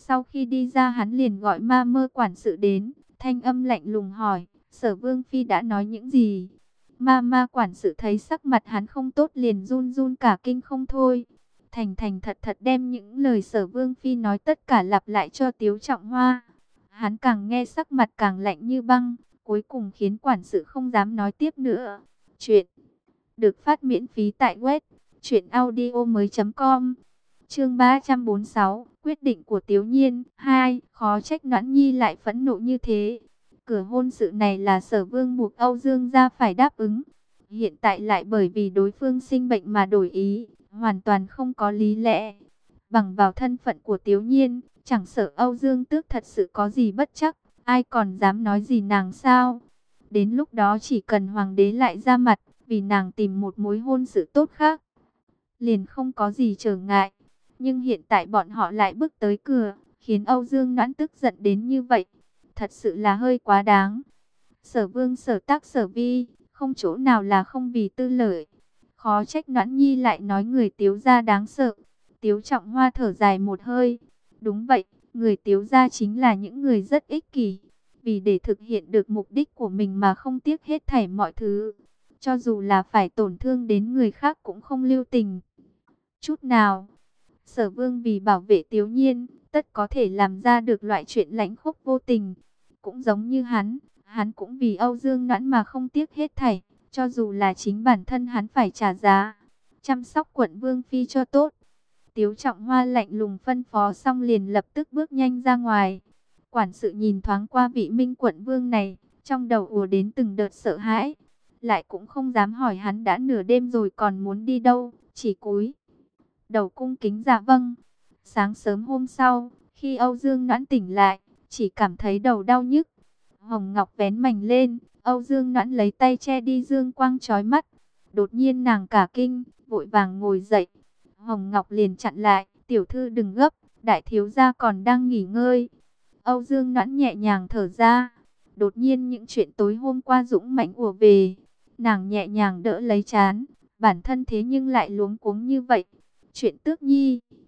S1: Sau khi đi ra hắn liền gọi ma mơ quản sự đến, thanh âm lạnh lùng hỏi, Sở Vương Phi đã nói những gì? Ma ma quản sự thấy sắc mặt hắn không tốt liền run run cả kinh không thôi. Thành thành thật thật đem những lời Sở Vương Phi nói tất cả lặp lại cho Tiếu Trọng Hoa. Hắn càng nghe sắc mặt càng lạnh như băng, cuối cùng khiến quản sự không dám nói tiếp nữa. Chuyện được phát miễn phí tại web truyện audio mới chấm com. Chương ba trăm bốn mươi sáu, quyết định của Tiếu Nhiên. Hai, khó trách Noãn Nhi lại phẫn nộ như thế. Cửa hôn sự này là Sở Vương buộc Âu Dương gia phải đáp ứng. Hiện tại lại bởi vì đối phương sinh bệnh mà đổi ý, hoàn toàn không có lý lẽ. Bằng vào thân phận của Tiếu Nhiên, chẳng sợ Âu Dương Tước thật sự có gì bất chắc, ai còn dám nói gì nàng sao? Đến lúc đó chỉ cần hoàng đế lại ra mặt, vì nàng tìm một mối hôn sự tốt khác, liền không có gì trở ngại. Nhưng hiện tại bọn họ lại bước tới cửa, khiến Âu Dương Noãn tức giận đến như vậy. Thật sự là hơi quá đáng. Sở Vương sở tác sở vi, không chỗ nào là không vì tư lợi. Khó trách Noãn Nhi lại nói người Tiếu gia đáng sợ. Tiếu Trọng Hoa thở dài một hơi. Đúng vậy, người Tiếu gia chính là những người rất ích kỷ. Vì để thực hiện được mục đích của mình mà không tiếc hết thảy mọi thứ. Cho dù là phải tổn thương đến người khác cũng không lưu tình chút nào. Sở Vương vì bảo vệ Tiếu Nhiên, tất có thể làm ra được loại chuyện lãnh khốc vô tình. Cũng giống như hắn, hắn cũng vì Âu Dương Noãn mà không tiếc hết thảy, cho dù là chính bản thân hắn phải trả giá. Chăm sóc quận Vương Phi cho tốt. Tiếu Trọng Hoa lạnh lùng phân phó xong liền lập tức bước nhanh ra ngoài. Quản sự nhìn thoáng qua vị Minh quận Vương này, trong đầu ùa đến từng đợt sợ hãi. Lại cũng không dám hỏi hắn đã nửa đêm rồi còn muốn đi đâu, chỉ cúi đầu cung kính dạ vâng. Sáng sớm hôm sau, khi Âu Dương Noãn tỉnh lại, chỉ cảm thấy đầu đau nhức. Hồng Ngọc vén mành lên, Âu Dương Noãn lấy tay che đi dương quang chói mắt. Đột nhiên nàng cả kinh, vội vàng ngồi dậy. Hồng Ngọc liền chặn lại, tiểu thư đừng gấp, đại thiếu gia còn đang nghỉ ngơi. Âu Dương Noãn nhẹ nhàng thở ra. Đột nhiên những chuyện tối hôm qua dũng mãnh ùa về. Nàng nhẹ nhàng đỡ lấy trán, bản thân thế nhưng lại luống cuống như vậy. Chuyện Tước Nhi